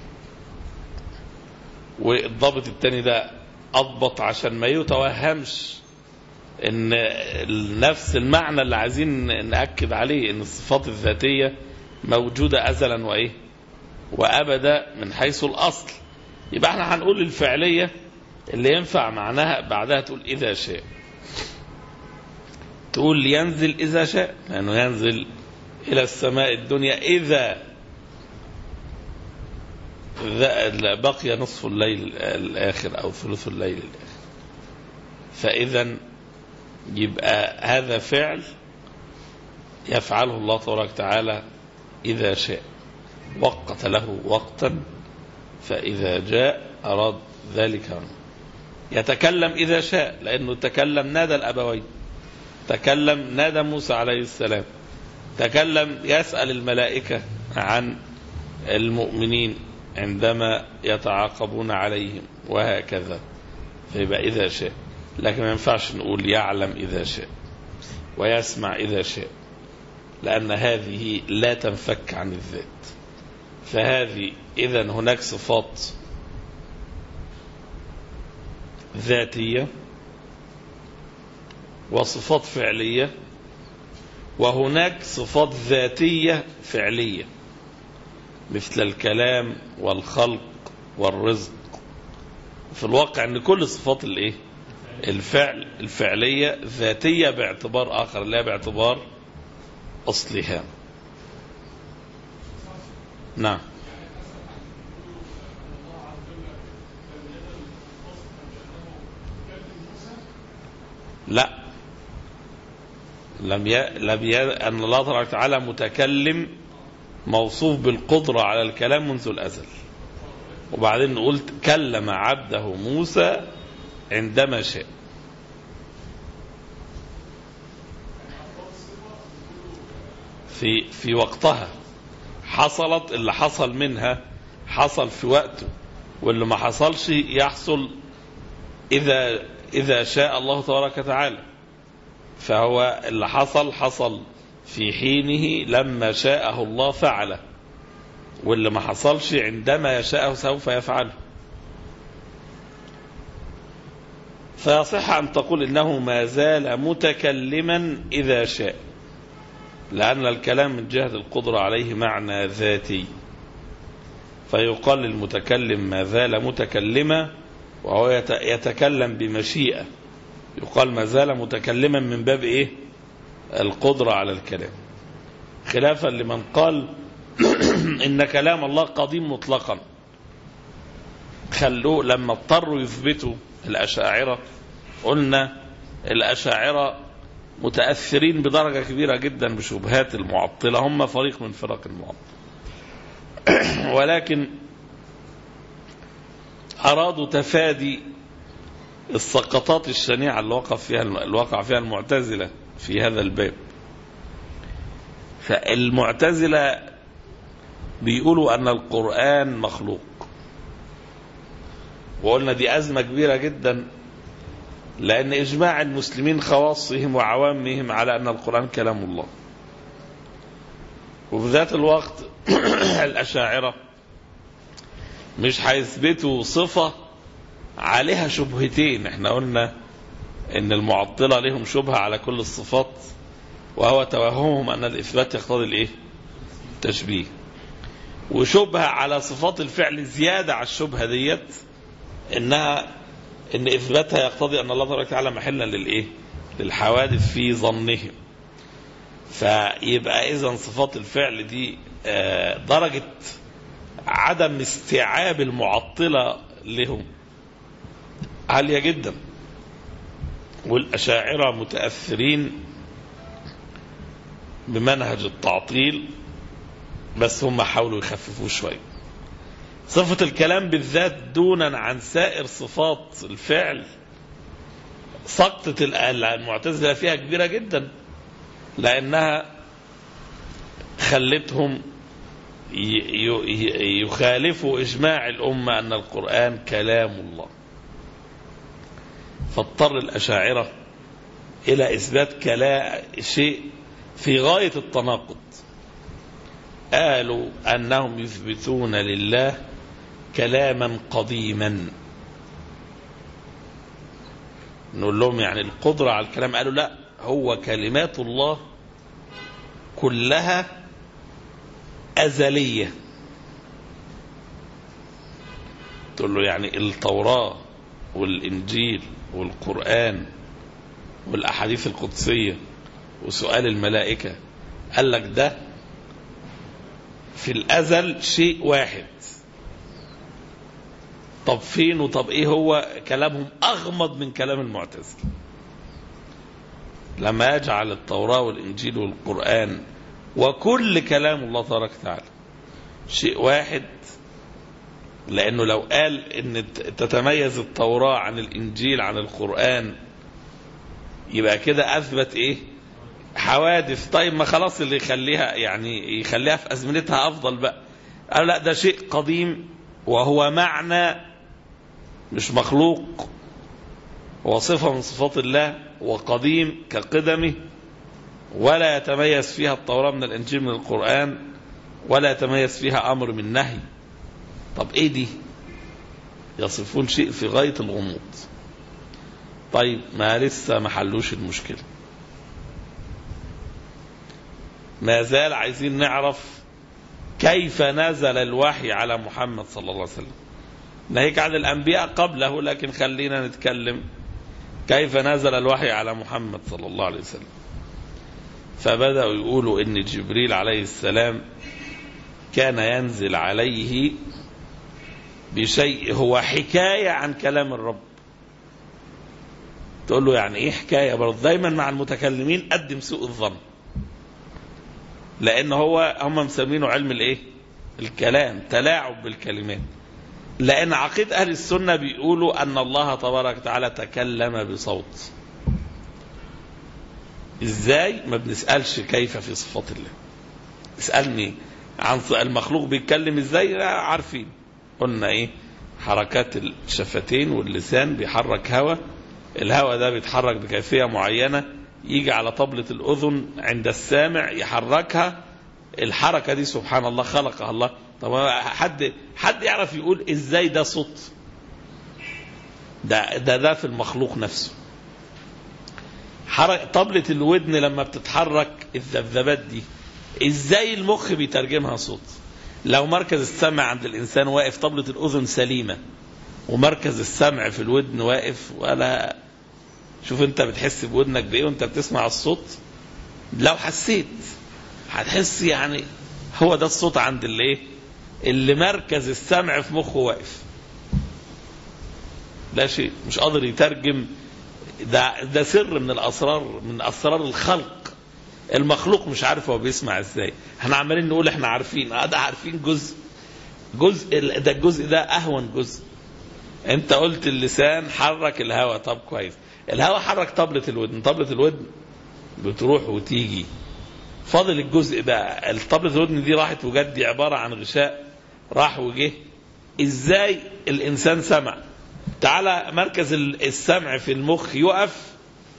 والضابط الثاني ده أضبط عشان ما يتوهمش ان نفس المعنى اللي عايزين نأكد عليه، ان الصفات الذاتية موجودة أزلا وإيه وأبدا من حيث الأصل. يبقى احنا هنقول الفعلية اللي ينفع معناها بعدها تقول إذا شاء، تقول ينزل إذا شاء، لأنه ينزل إلى السماء الدنيا إذا بقي نصف الليل الآخر أو ثلث الليل الآخر. فإذا يبقى هذا فعل يفعله الله تبارك وتعالى إذا شاء، وقت له وقتا، فإذا جاء أراد ذلك. يتكلم إذا شاء، لأنه تكلم نادى الأبوين، تكلم نادى موسى عليه السلام، تكلم يسأل الملائكة عن المؤمنين عندما يتعاقبون عليهم وهكذا. فيبقى إذا شاء، لكن ما ينفعش نقول يعلم إذا شاء ويسمع إذا شاء، لأن هذه لا تنفك عن الذات. فهذه إذن هناك صفات ذاتية وصفات فعلية، وهناك صفات ذاتية فعلية مثل الكلام والخلق والرزق. في الواقع أن كل صفات الايه الفعل الفعلية ذاتية باعتبار آخر، لا باعتبار أصلها. نعم. لا، لم ي... لم ي... أن الله تبارك وتعالى متكلم موصوف بالقدرة على الكلام منذ الأزل. وبعدين قلت كلم عبده موسى عندما شاء. في في وقتها حصلت، اللي حصل منها حصل في وقته، واللي ما حصلش يحصل إذا إذا شاء الله تبارك وتعالى. فهو اللي حصل حصل في حينه لما شاءه الله فعله، واللي ما حصلش عندما يشاءه سوف يفعله. فيصح أن تقول إنه ما زال متكلما إذا شاء، لأن الكلام من جهة القدرة عليه معنى ذاتي، فيقال للمتكلم ما زال متكلما، وهو يتكلم بمشيئة، يقال ما زال متكلما من باب إيه؟ القدرة على الكلام، خلافا لمن قال إن كلام الله قديم مطلقا. خلوه لما اضطروا يثبتوا الأشاعرة، قلنا الأشاعرة متأثرين بدرجة كبيرة جدا بشبهات المعطلة، هم فريق من فرق المعطلة، ولكن أرادوا تفادي السقطات الشنيعة اللي وقع فيها الواقع فيها المعتزلة في هذا الباب. فالمعتزلة بيقولوا أن القرآن مخلوق، وقلنا دي أزمة كبيرة جدا، لأن إجماع المسلمين خواصهم وعوامهم على أن القرآن كلام الله. وفي ذات الوقت الأشاعرة مش هيثبتوا صفة عليها شبهتين. احنا قلنا ان المعطلة لهم شبهة على كل الصفات، وهو توهمهم ان الإثبات يقتضي الايه؟ التشبيه. وشبهة على صفات الفعل زيادة على الشبهة ديت، انها ان اثباتها يقتضي ان الله تبارك وتعالى محلا للايه؟ للحوادث في ظنهم. فيبقى اذا صفات الفعل دي درجة عدم استيعاب المعطلة لهم عالية جدا، والأشاعرة متأثرين بمنهج التعطيل، بس هم حاولوا يخففوه شوية. صفة الكلام بالذات دونا عن سائر صفات الفعل سقطة المعتزلة فيها كبيرة جدا، لأنها خلتهم يخالفوا إجماع الأمة أن القرآن كلام الله. فاضطر الأشاعرة إلى إثبات كلام شيء في غاية التناقض، قالوا أنهم يثبتون لله كلاما قديما. نقول لهم يعني القدرة على الكلام، قالوا لا، هو كلمات الله كلها أزلية. تقول له يعني التوراة والإنجيل والقرآن والأحاديث القدسية وسؤال الملائكة، قال لك ده في الأزل شيء واحد. طب فين وطب ايه هو؟ كلامهم أغمض من كلام المعتزلة. لما يجعل التوراة والإنجيل والقرآن وكل كلام الله تبارك وتعالى شيء واحد، لأنه لو قال إن تتميز التوراة عن الإنجيل عن القرآن يبقى كده أثبت إيه؟ حوادث. طيب ما خلاص اللي يخليها يعني يخليها في أزمنتها أفضل بقى. قالوا لا، ده شيء قديم وهو معنى مش مخلوق، هو صفة من صفات الله وقديم كقدمه، ولا يتميز فيها التوراة من الإنجيل من القرآن، ولا يتميز فيها أمر من نهي. طب إيه دي؟ يصفون شيء في غاية الغموض. طيب ما لسه ما حلوش المشكلة، ما زال عايزين نعرف كيف نزل الوحي على محمد صلى الله عليه وسلم. ناهيك عن الأنبياء قبله، لكن خلينا نتكلم كيف نزل الوحي على محمد صلى الله عليه وسلم. فبدأوا يقولوا إن جبريل عليه السلام كان ينزل عليه بشيء هو حكاية عن كلام الرب. تقول له يعني إيه حكاية؟ برضه دايما مع المتكلمين قدم سوء الظن، لأن هو هم مسمينه علم الإيه؟ الكلام، تلاعب بالكلمات. لأن عقيدة أهل السنة بيقولوا أن الله تبارك وتعالى تكلم بصوت. إزاي؟ ما بنسألش كيف في صفات الله. اسألني عن المخلوق بيتكلم إزاي، عارفين. قلنا إيه؟ حركات الشفتين واللسان بيحرك هوا، الهوا ده بيتحرك بكيفية معينة، يجي على طبلة الأذن عند السامع يحركها. الحركة دي سبحان الله خلقها الله. طب حد حد يعرف يقول ازاي ده صوت؟ ده ده ده في المخلوق نفسه. حركة طبلة الودن لما بتتحرك الذبذبات دي، ازاي المخ بيترجمها صوت؟ لو مركز السمع عند الإنسان واقف، طبلة الأذن سليمة ومركز السمع في الودن واقف، ولا شوف انت بتحس بودنك بايه وانت بتسمع الصوت؟ لو حسيت هتحس يعني هو ده الصوت عند اللي ايه؟ اللي مركز السمع في مخه واقف. لا شيء مش قادر يترجم. ده ده سر من الاسرار، من اسرار الخلق. المخلوق مش عارف هو بيسمع ازاي. احنا عمالين نقول احنا عارفين، اه ده عارفين جزء جزء ده الجزء ده اهون جزء. انت قلت اللسان حرك الهواء، طب كويس، الهواء حرك طبلة الودن، طبلة الودن بتروح وتيجي، فاضل الجزء بقى. الطبلة الودن دي راحت وجت، دي عبارة عن غشاء راح وجه. ازاي الانسان سمع؟ تعالى مركز السمع في المخ يقف،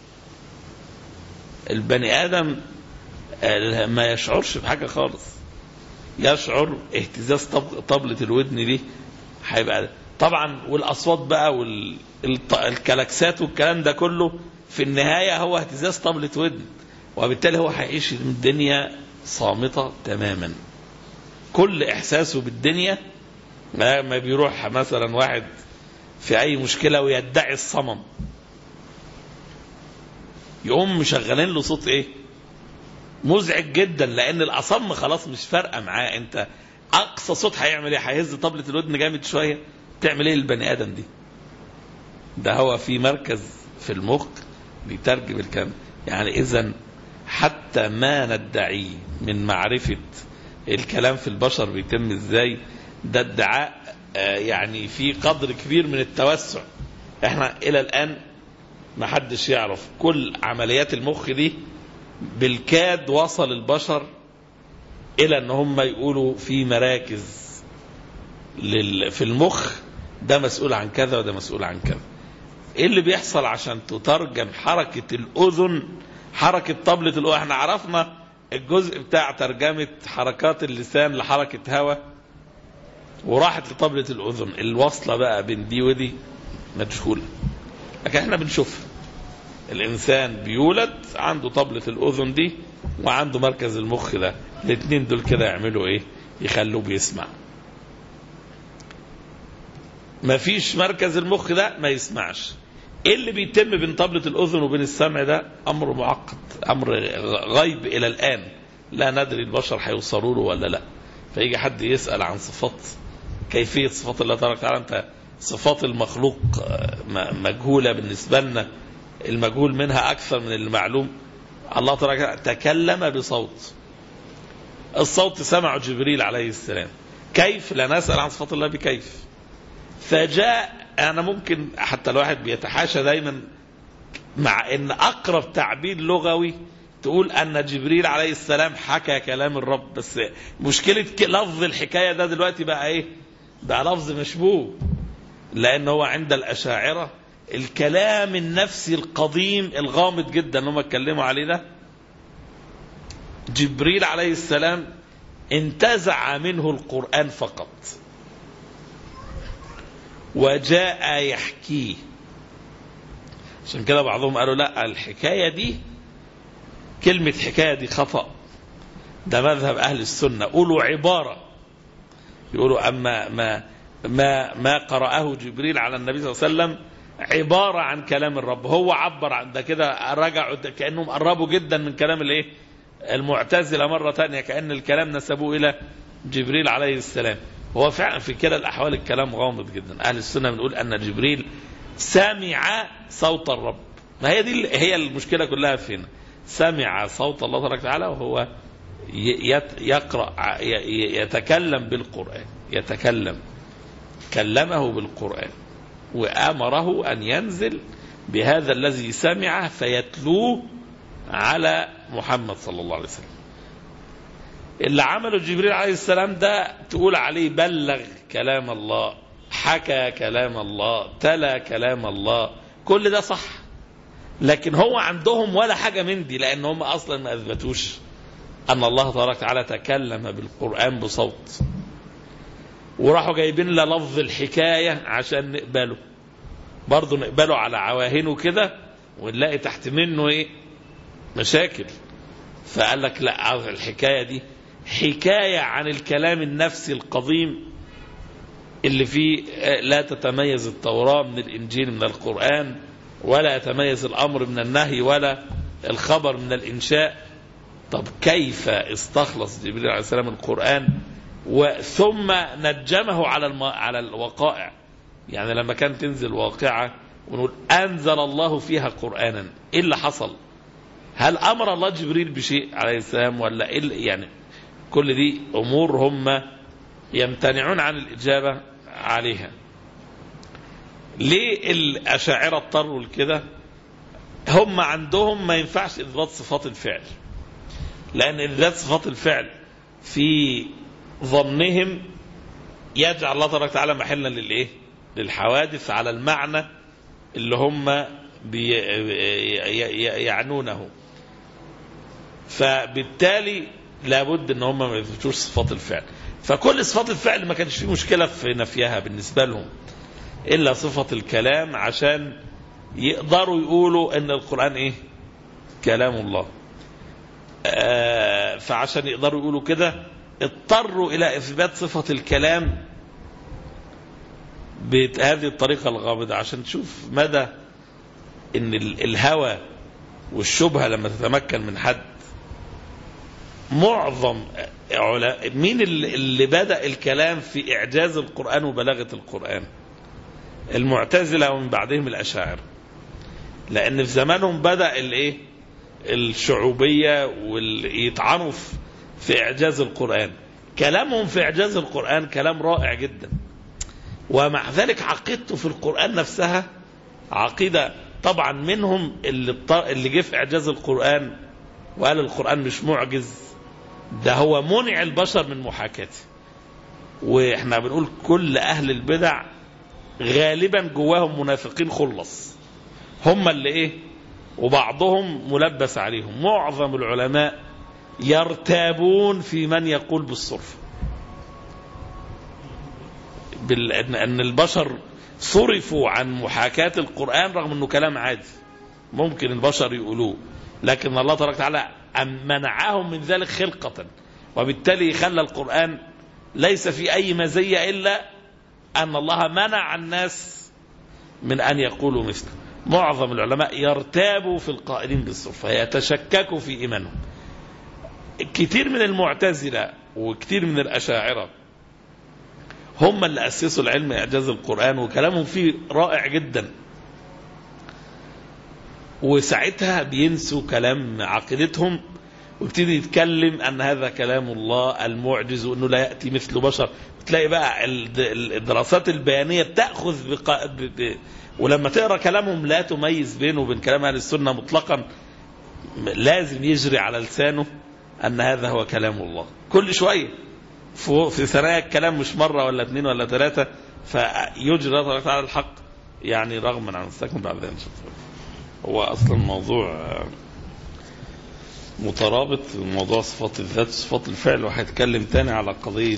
البني ادم ما يشعرش بحاجة خالص. يشعر اهتزاز طبلة الودن دي هيبقى طبعا، والاصوات بقى والكلاكسات والكلام ده كله في النهاية هو اهتزاز طبلة ودن، وبالتالي هو هيعيش الدنيا صامتة تماما. كل احساسه بالدنيا ما بيروح مثلا واحد في اي مشكلة ويدعي الصمم، يقوم مشغلين له صوت ايه؟ مزعج جدا، لان الاصم خلاص مش فارقه معاه. انت اقصى صوت هيعمل ايه؟ هيهز طبلة الودن جامد شويه، تعمل ايه البني ادم دي؟ ده هو في مركز في المخ بيترجم الكلام. يعني اذا حتى ما ندعيه من معرفه الكلام في البشر بيتم ازاي، ده ادعاء يعني في قدر كبير من التوسع. احنا الى الان ما حدش يعرف كل عمليات المخ دي. بالكاد وصل البشر الى ان هم يقولوا في مراكز في المخ ده مسؤول عن كذا وده مسؤول عن كذا. ايه اللي بيحصل عشان تترجم حركة الاذن، حركة طبلة الاذن؟ احنا عرفنا الجزء بتاع ترجمة حركات اللسان لحركة هوا وراحت لطبلة الأذن. الوصلة بقى بين دي ودي مجهولة، لكن احنا بنشوف الإنسان بيولد عنده طبلة الأذن دي وعنده مركز المخ ده، الاثنين دول كده يعملوا ايه؟ يخلوه بيسمع. ما فيش مركز المخ ده ما يسمعش. ايه اللي بيتم بين طبلة الأذن وبين السمع ده؟ أمر معقد، أمر غيب إلى الآن لا ندري البشر هيوصلوا له ولا لا. فيجي حد يسأل عن صفات، كيفية صفات الله تبارك وتعالى، أنت صفات المخلوق مجهولة بالنسبة لنا، المجهول منها أكثر من المعلوم. الله تبارك وتعالى تكلم بصوت، الصوت سمعه جبريل عليه السلام، كيف؟ لا نسأل عن صفات الله بكيف. فجاء، أنا ممكن حتى الواحد بيتحاشى دايما مع أن أقرب تعبير لغوي تقول أن جبريل عليه السلام حكى كلام الرب، بس مشكلة لفظ الحكاية ده دلوقتي بقى إيه؟ بقى لفظ مشبوه، لأن هو عند الأشاعرة الكلام النفسي القديم الغامض جدا اللي هم اتكلموا عليه ده، جبريل عليه السلام انتزع منه القرآن فقط وجاء يحكيه. عشان كده بعضهم قالوا لا، الحكاية دي كلمة حكاية دي خطأ، ده مذهب أهل السنة، قولوا عبارة، يقولوا أما ما ما ما قرأه جبريل على النبي صلى الله عليه وسلم عبارة عن كلام الرب، هو عبر عن ده كده، رجعوا كأنهم قربوا جدا من كلام الايه المعتزلة مرة تانية، كأن الكلام نسبوه إلى جبريل عليه السلام. هو فعلا في كلا الأحوال الكلام غامض جدا. أهل السنة بنقول أن جبريل سمع صوت الرب، ما هي دي هي المشكلة كلها فينا، سمع صوت الله تبارك وتعالى وهو يقرأ يتكلم بالقرآن، يتكلم كلمه بالقرآن وأمره أن ينزل بهذا الذي سمعه فيتلوه على محمد صلى الله عليه وسلم. اللي عمله جبريل عليه السلام ده تقول عليه بلغ كلام الله، حكى كلام الله، تلا كلام الله، كل ده صح، لكن هو عندهم ولا حاجة من دي، لأن هم أصلا ما أثبتوش أن الله تبارك وتعالى تكلم بالقرآن بصوت، وراحوا جايبين له لفظ الحكاية عشان نقبله، برضه نقبله على عواهنه كده ونلاقي تحت منه ايه مشاكل. فقال لك لا، الحكاية دي حكاية عن الكلام النفسي القديم اللي فيه لا تتميز التوراة من الإنجيل من القرآن، ولا يتميز الأمر من النهي ولا الخبر من الإنشاء. طب كيف استخلص جبريل عليه السلام القرآن وثم نجمه على الم... على الوقائع؟ يعني لما كان تنزل واقعة ونقول أنزل الله فيها قرآنا، إيه اللي حصل؟ هل أمر الله جبريل بشيء عليه السلام ولا إيه؟ يعني كل دي أمور هم يمتنعون عن الإجابة عليها. ليه الأشاعرة اضطروا لكده؟ هم عندهم ما ينفعش إثبات صفات الفعل، لأن إثبات صفات الفعل في ظنهم يجعل الله تبارك وتعالى محلا للإيه؟ للحوادث على المعنى اللي هم يعنونه. فبالتالي لابد ان هم ما يثبتوش صفات الفعل، فكل صفات الفعل ما كانش فيه مشكلة في نفيها بالنسبة لهم إلا صفة الكلام، عشان يقدروا يقولوا ان القرآن ايه؟ كلام الله. آه فعشان يقدروا يقولوا كده اضطروا الى اثبات صفة الكلام بهذه الطريقة الغامضة، عشان تشوف مدى ان الهوى والشبهة لما تتمكن من حد. معظم مين اللي بدأ الكلام في إعجاز القرآن وبلاغة القرآن؟ المعتزلة ومن بعدهم الأشاعرة، لأن في زمانهم بدأ الايه الشعوبية ويطعنوا في إعجاز القرآن. كلامهم في إعجاز القرآن كلام رائع جدا، ومع ذلك عقيدته في القرآن نفسها عقيدة. طبعا منهم اللي اللي جه في إعجاز القرآن وقال القرآن مش معجز، ده هو منع البشر من محاكاته. واحنا بنقول كل أهل البدع غالبا جواهم منافقين خلص، هم اللي ايه، وبعضهم ملبس عليهم. معظم العلماء يرتابون في من يقول بالصرف، أن البشر صرفوا عن محاكاة القرآن رغم أنه كلام عادي ممكن البشر يقولوه، لكن الله تبارك وتعالى منعهم من ذلك خلقة، وبالتالي خلى القرآن ليس في أي مزية إلا أن الله منع الناس من أن يقولوا مثله. معظم العلماء يرتابوا في القائلين بالصرف، يتشككوا في إيمانهم. كتير من المعتزلة وكتير من الأشاعرة هم اللي أسسوا العلم إعجاز القرآن، وكلامهم فيه رائع جدا، وساعتها بينسوا كلام عقيدتهم ويبتدي يتكلم أن هذا كلام الله المعجز وأنه لا يأتي مثل بشر. تلاقي بقى الدراسات البيانية تأخذ بقا... ب... ب... ولما تقرأ كلامهم لا تميز بينه وبين كلام أهل السنة مطلقا، لازم يجري على لسانه أن هذا هو كلام الله. كل شوية في ثنايا الكلام، مش مرة ولا اثنين ولا ثلاثة، فيجري على الحق يعني رغما عن السكن بعد ذلك. هو أصلا موضوع مترابط، موضوع صفات الذات وصفات الفعل، وهيتكلم تاني على قضية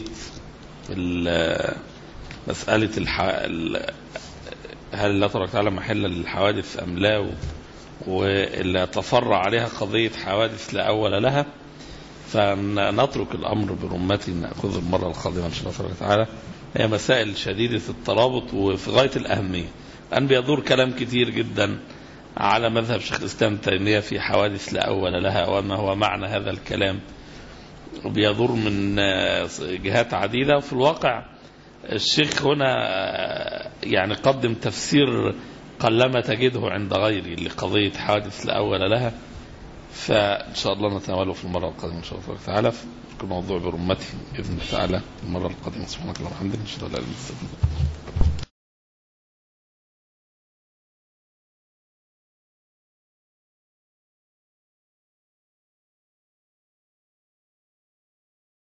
مسألة الح... هل الله تبارك وتعالى محل للحوادث أم لا، واللي تفرع عليها قضية حوادث لا أول لها. فنترك الأمر برمته نأخذ المرة القادمة إن شاء الله تعالى. هي مسائل شديدة الترابط وفي غاية الأهمية، أن بيدور كلام كتير جدا على مذهب شيخ الإسلام تيمية في حوادث لا أول لها وما هو معنى هذا الكلام، وبيدور من جهات عديدة. وفي الواقع الشيخ هنا يعني قدم تفسير قلما تجده عند غيره لقضية حوادث لا أول لها، فإن شاء الله نتناوله في المرة القادمة إن شاء الله تعالى في الموضوع برمته بإذن الله تعالى المرة القادمة. سبحانك اللهم وبحمدك، نشهد أن لا إله إلا أنت.